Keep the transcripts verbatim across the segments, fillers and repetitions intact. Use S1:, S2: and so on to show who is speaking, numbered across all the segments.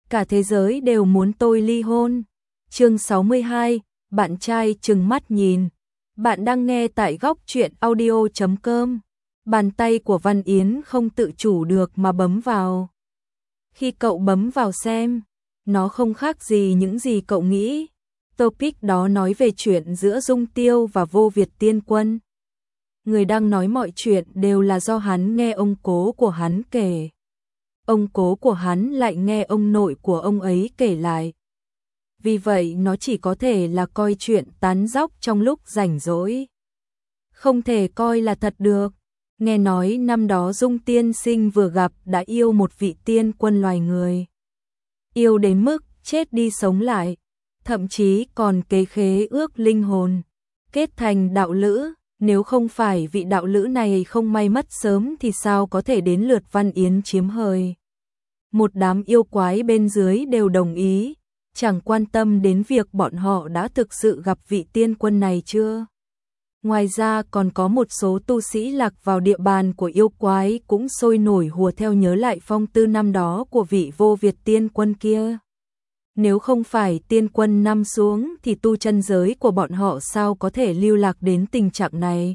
S1: cả thế giới đều muốn tôi ly hôn. Chương sáu mươi hai, bạn trai trừng mắt nhìn. Bạn đang nghe tại góc truyện audio chấm com. Bàn tay của Văn Yến không tự chủ được mà bấm vào. Khi cậu bấm vào xem, nó không khác gì những gì cậu nghĩ. Topic đó nói về chuyện giữa Dung Tiêu và Vô Việt Tiên Quân. Người đang nói mọi chuyện đều là do hắn nghe ông cố của hắn kể. Ông cố của hắn lại nghe ông nội của ông ấy kể lại. Vì vậy nó chỉ có thể là coi chuyện tán dóc trong lúc rảnh rỗi. Không thể coi là thật được. Nghe nói năm đó Dung tiên sinh vừa gặp đã yêu một vị tiên quân loài người. Yêu đến mức chết đi sống lại, thậm chí còn kế khế ước linh hồn, kết thành đạo lữ. Nếu không phải vị đạo lữ này không may mất sớm thì sao có thể đến lượt Văn Yến chiếm hời. Một đám yêu quái bên dưới đều đồng ý, chẳng quan tâm đến việc bọn họ đã thực sự gặp vị tiên quân này chưa. Ngoài ra còn có một số tu sĩ lạc vào địa bàn của yêu quái cũng sôi nổi hùa theo nhớ lại phong tư năm đó của vị Vô Việt tiên quân kia. Nếu không phải tiên quân năm xuống thì tu chân giới của bọn họ sao có thể lưu lạc đến tình trạng này.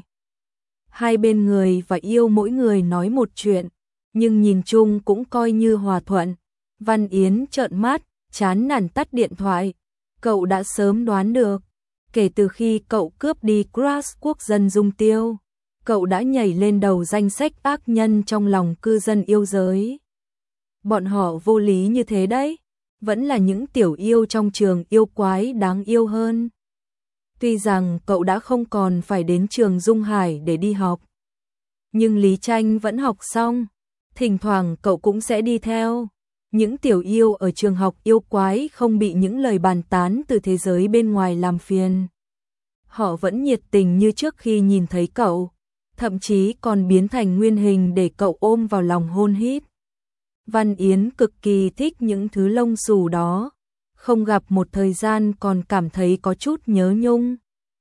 S1: Hai bên người và yêu mỗi người nói một chuyện, nhưng nhìn chung cũng coi như hòa thuận. Văn Yến trợn mắt, chán nản tắt điện thoại. Cậu đã sớm đoán được, kể từ khi cậu cướp đi Crush quốc dân Dung Tiêu, cậu đã nhảy lên đầu danh sách ác nhân trong lòng cư dân yêu giới. Bọn họ vô lý như thế đấy, vẫn là những tiểu yêu trong trường yêu quái đáng yêu hơn. Tuy rằng cậu đã không còn phải đến trường Dung Hải để đi học, nhưng Lý Tranh vẫn học xong, thỉnh thoảng cậu cũng sẽ đi theo. Những tiểu yêu ở trường học yêu quái không bị những lời bàn tán từ thế giới bên ngoài làm phiền. Họ vẫn nhiệt tình như trước khi nhìn thấy cậu, thậm chí còn biến thành nguyên hình để cậu ôm vào lòng hôn hít. Văn Yến cực kỳ thích những thứ lông xù đó, không gặp một thời gian còn cảm thấy có chút nhớ nhung.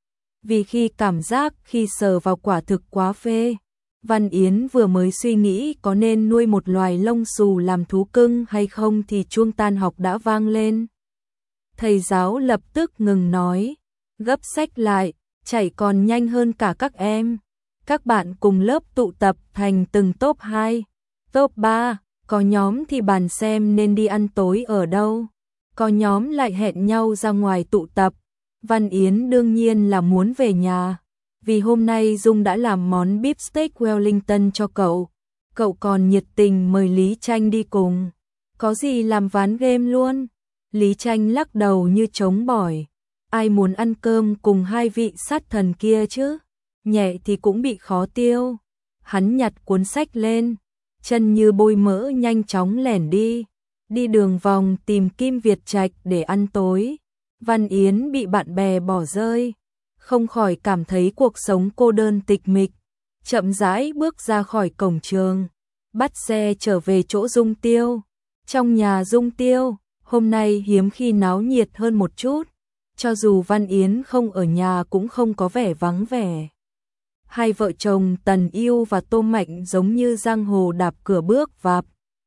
S1: Vì khi cảm giác khi sờ vào quả thực quá phê. Văn Yến vừa mới suy nghĩ có nên nuôi một loài lông xù làm thú cưng hay không thì chuông tan học đã vang lên. Thầy giáo lập tức ngừng nói, gấp sách lại, chạy còn nhanh hơn cả các em. Các bạn cùng lớp tụ tập thành từng top hai, top ba, có nhóm thì bàn xem nên đi ăn tối ở đâu, có nhóm lại hẹn nhau ra ngoài tụ tập. Văn Yến đương nhiên là muốn về nhà. Vì hôm nay Dung đã làm món beef steak Wellington cho cậu, cậu còn nhiệt tình mời Lý Tranh đi cùng. Có gì làm ván game luôn. Lý Tranh lắc đầu như trống bỏi. Ai muốn ăn cơm cùng hai vị sát thần kia chứ? Nhẹ thì cũng bị khó tiêu. Hắn nhặt cuốn sách lên, chân như bôi mỡ nhanh chóng lẻn đi. Đi đường vòng tìm Kim Việt Trạch để ăn tối. Văn Yến bị bạn bè bỏ rơi, không khỏi cảm thấy cuộc sống cô đơn tịch mịch. Chậm rãi bước ra khỏi cổng trường, bắt xe trở về chỗ Dung Tiêu. Trong nhà Dung Tiêu, hôm nay hiếm khi náo nhiệt hơn một chút, cho dù Văn Yến không ở nhà cũng không có vẻ vắng vẻ. Hai vợ chồng Tần Yêu và Tô Mạnh giống như giang hồ đạp cửa bước vạp.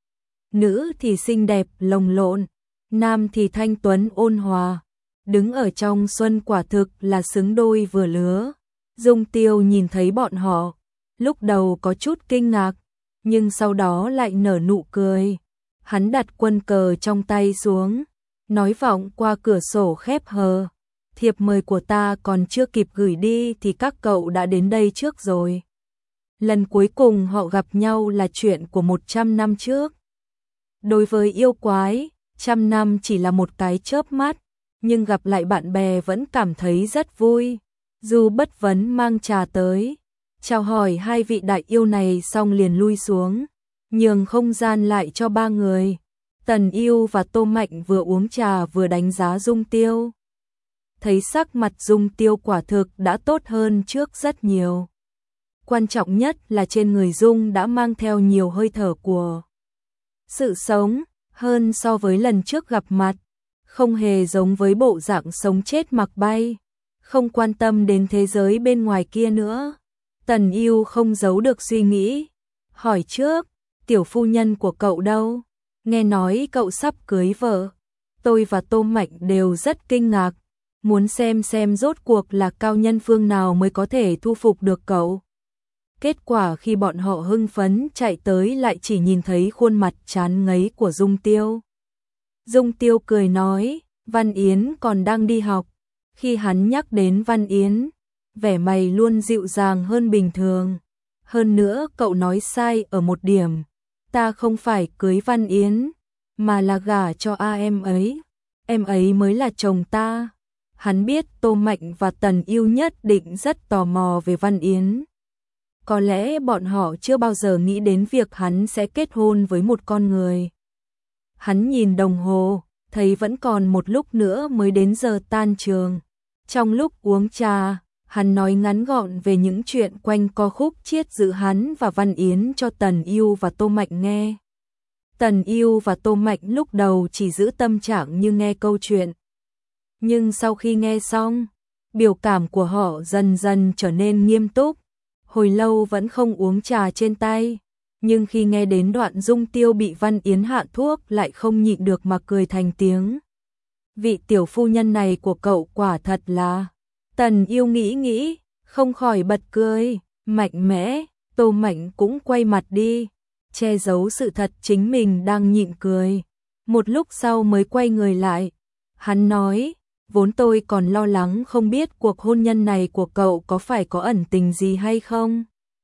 S1: Nữ thì xinh đẹp lồng lộn, nam thì thanh tuấn ôn hòa. Đứng ở trong xuân quả thực là xứng đôi vừa lứa. Dung Tiêu nhìn thấy bọn họ, lúc đầu có chút kinh ngạc, nhưng sau đó lại nở nụ cười. Hắn đặt quân cờ trong tay xuống, nói vọng qua cửa sổ khép hờ. Thiệp mời của ta còn chưa kịp gửi đi thì các cậu đã đến đây trước rồi. Lần cuối cùng họ gặp nhau là chuyện của một trăm năm trước. Đối với yêu quái, trăm năm chỉ là một cái chớp mắt. Nhưng gặp lại bạn bè vẫn cảm thấy rất vui. Dù bất vấn mang trà tới, chào hỏi hai vị đại yêu này xong liền lui xuống, nhường không gian lại cho ba người. Tần Yêu và Tô Mạnh vừa uống trà vừa đánh giá Dung Tiêu. Thấy sắc mặt Dung Tiêu quả thực đã tốt hơn trước rất nhiều. Quan trọng nhất là trên người Dung đã mang theo nhiều hơi thở của sự sống hơn so với lần trước gặp mặt. Không hề giống với bộ dạng sống chết mặc bay, không quan tâm đến thế giới bên ngoài kia nữa. Tần Yêu không giấu được suy nghĩ, hỏi trước, tiểu phu nhân của cậu đâu? nghe nói cậu sắp cưới vợ. Tôi và Tô Mạnh đều rất kinh ngạc, muốn xem xem rốt cuộc là cao nhân phương nào mới có thể thu phục được cậu. Kết quả khi bọn họ hưng phấn chạy tới lại chỉ nhìn thấy khuôn mặt chán ngấy của Dung Tiêu. Dung Tiêu cười nói, Văn Yến còn đang đi học. Khi hắn nhắc đến Văn Yến, vẻ mày luôn dịu dàng hơn bình thường. Hơn nữa cậu nói sai ở một điểm, ta không phải cưới Văn Yến, mà là gả cho a em ấy. Em ấy mới là chồng ta. Hắn biết Tô Mạnh và Tần Yêu nhất định rất tò mò về Văn Yến. Có lẽ bọn họ chưa bao giờ nghĩ đến việc hắn sẽ kết hôn với một con người. Hắn nhìn đồng hồ, thấy vẫn còn một lúc nữa mới đến giờ tan trường. Trong lúc uống trà, hắn nói ngắn gọn về những chuyện quanh co khúc chiết giữa hắn và Văn Yến cho Tần Yêu và Tô Mạnh nghe. Tần Yêu và Tô Mạnh lúc đầu chỉ giữ tâm trạng như nghe câu chuyện. Nhưng sau khi nghe xong, biểu cảm của họ dần dần trở nên nghiêm túc. Hồi lâu vẫn không uống trà trên tay, nhưng khi nghe đến đoạn Dung Tiêu bị Văn Yến hạ thuốc lại không nhịn được mà cười thành tiếng. Vị tiểu phu nhân này của cậu quả thật là... Tần Yêu nghĩ nghĩ, không khỏi bật cười, mạnh mẽ. Tô Mạnh cũng quay mặt đi, che giấu sự thật chính mình đang nhịn cười. Một lúc sau mới quay người lại, hắn nói, vốn tôi còn lo lắng không biết cuộc hôn nhân này của cậu có phải có ẩn tình gì hay không.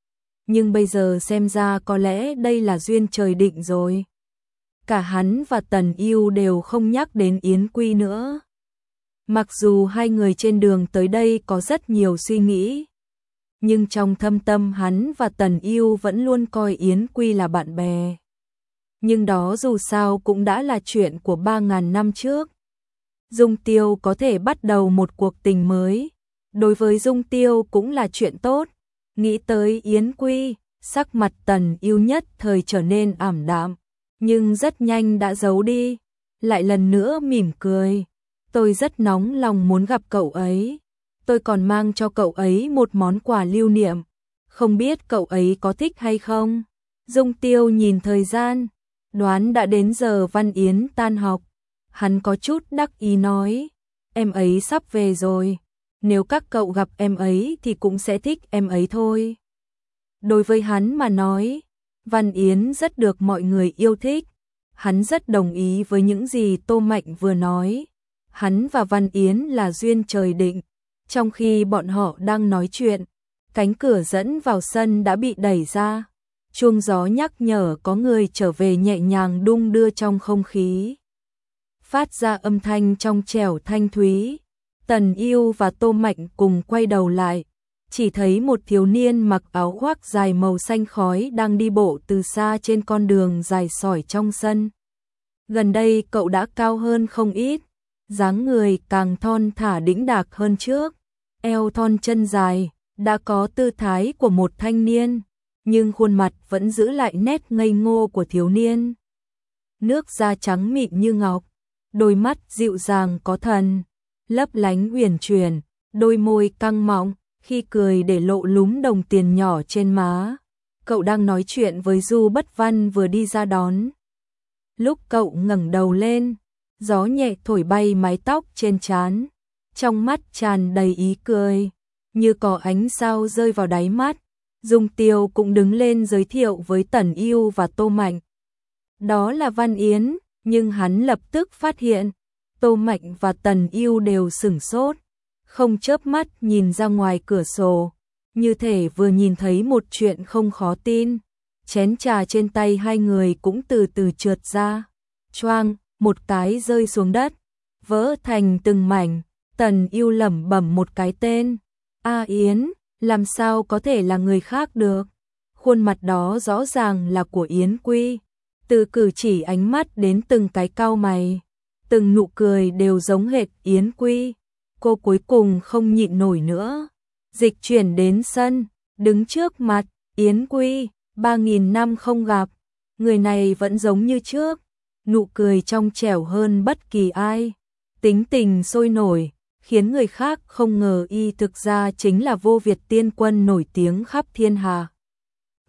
S1: Nhưng bây giờ xem ra có lẽ đây là duyên trời định rồi. Cả hắn và Tần Yêu đều không nhắc đến Yến Quy nữa. Mặc dù hai người trên đường tới đây có rất nhiều suy nghĩ, nhưng trong thâm tâm hắn và Tần Yêu vẫn luôn coi Yến Quy là bạn bè. Nhưng đó dù sao cũng đã là chuyện của ba ngàn năm trước. Dung Tiêu có thể bắt đầu một cuộc tình mới, đối với Dung Tiêu cũng là chuyện tốt. Nghĩ tới Yến Quy, sắc mặt Tần Yêu nhất thời trở nên ảm đạm, nhưng rất nhanh đã giấu đi, lại lần nữa mỉm cười. Tôi rất nóng lòng muốn gặp cậu ấy, tôi còn mang cho cậu ấy một món quà lưu niệm, không biết cậu ấy có thích hay không. Dung Tiêu nhìn thời gian, đoán đã đến giờ Văn Yến tan học. Hắn có chút đắc ý nói, em ấy sắp về rồi, nếu các cậu gặp em ấy thì cũng sẽ thích em ấy thôi. Đối với hắn mà nói, Văn Yến rất được mọi người yêu thích. Hắn rất đồng ý với những gì Tô Mạnh vừa nói. Hắn và Văn Yến là duyên trời định. Trong khi bọn họ đang nói chuyện, cánh cửa dẫn vào sân đã bị đẩy ra. Chuông gió nhắc nhở có người trở về nhẹ nhàng đung đưa trong không khí, phát ra âm thanh trong trẻo thanh thúy. Tần Yêu và Tô Mạnh cùng quay đầu lại, chỉ thấy một thiếu niên mặc áo khoác dài màu xanh khói đang đi bộ từ xa trên con đường dài sỏi trong sân. Gần đây cậu đã cao hơn không ít, dáng người càng thon thả đĩnh đạc hơn trước, eo thon chân dài, đã có tư thái của một thanh niên, nhưng khuôn mặt vẫn giữ lại nét ngây ngô của thiếu niên. Nước da trắng mịn như ngọc, đôi mắt dịu dàng có thần, lấp lánh uyển chuyển, đôi môi căng mọng, khi cười để lộ lúm đồng tiền nhỏ trên má. Cậu đang nói chuyện với Du Bất Văn vừa đi ra đón. Lúc cậu ngẩng đầu lên, gió nhẹ thổi bay mái tóc trên trán, trong mắt tràn đầy ý cười, như có ánh sao rơi vào đáy mắt. Dung Tiêu cũng đứng lên giới thiệu với Tần Yêu và Tô Mạnh. Đó là Văn Yến, nhưng hắn lập tức phát hiện, Tô Mạnh và Tần Yêu đều sửng sốt, không chớp mắt nhìn ra ngoài cửa sổ, như thể vừa nhìn thấy một chuyện không khó tin. Chén trà trên tay hai người cũng từ từ trượt ra, choang, một cái rơi xuống đất, vỡ thành từng mảnh. Tần Yêu lẩm bẩm một cái tên, A Yến, làm sao có thể là người khác được? Khuôn mặt đó rõ ràng là của Yến Quy, từ cử chỉ ánh mắt đến từng cái cau mày, từng nụ cười đều giống hệt Yến Quy. Cô cuối cùng không nhịn nổi nữa, dịch chuyển đến sân, đứng trước mặt Yến Quy. Ba nghìn năm không gặp, người này vẫn giống như trước, nụ cười trong trẻo hơn bất kỳ ai, tính tình sôi nổi, khiến người khác không ngờ y thực ra chính là Vô Việt tiên quân nổi tiếng khắp thiên hạ.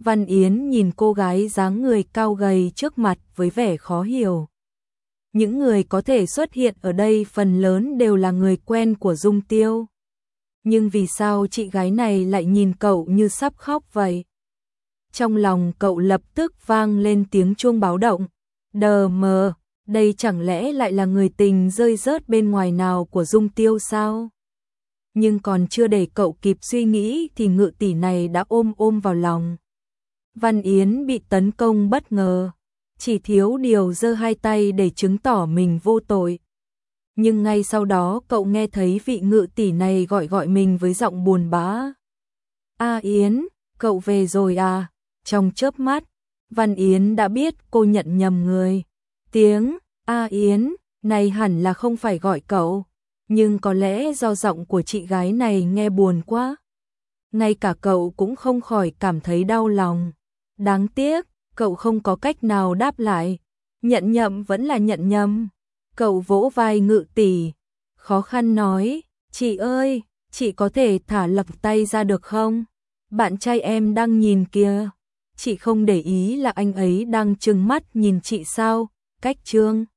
S1: Văn Yến nhìn cô gái dáng người cao gầy trước mặt với vẻ khó hiểu. Những người có thể xuất hiện ở đây phần lớn đều là người quen của Dung Tiêu. Nhưng vì sao chị gái này lại nhìn cậu như sắp khóc vậy? Trong lòng cậu lập tức vang lên tiếng chuông báo động. Đờ mờ, đây chẳng lẽ lại là người tình rơi rớt bên ngoài nào của Dung Tiêu sao? Nhưng còn chưa để cậu kịp suy nghĩ thì Ngự tỷ này đã ôm ôm vào lòng. Văn Yến bị tấn công bất ngờ, chỉ thiếu điều giơ hai tay để chứng tỏ mình vô tội. Nhưng ngay sau đó cậu nghe thấy vị Ngự tỷ này gọi gọi mình với giọng buồn bã. A Yến, cậu về rồi à? Trong chớp mắt, Văn Yến đã biết cô nhận nhầm người. Tiếng A Yến này hẳn là không phải gọi cậu, nhưng có lẽ do giọng của chị gái này nghe buồn quá. Ngay cả cậu cũng không khỏi cảm thấy đau lòng. Đáng tiếc, cậu không có cách nào đáp lại. Nhận nhầm vẫn là nhận nhầm. Cậu vỗ vai Ngự tỷ, khó khăn nói, chị ơi, chị có thể thả lỏng tay ra được không? Bạn trai em đang nhìn kìa. Chị không để ý là anh ấy đang trừng mắt nhìn chị sao? Cách trương.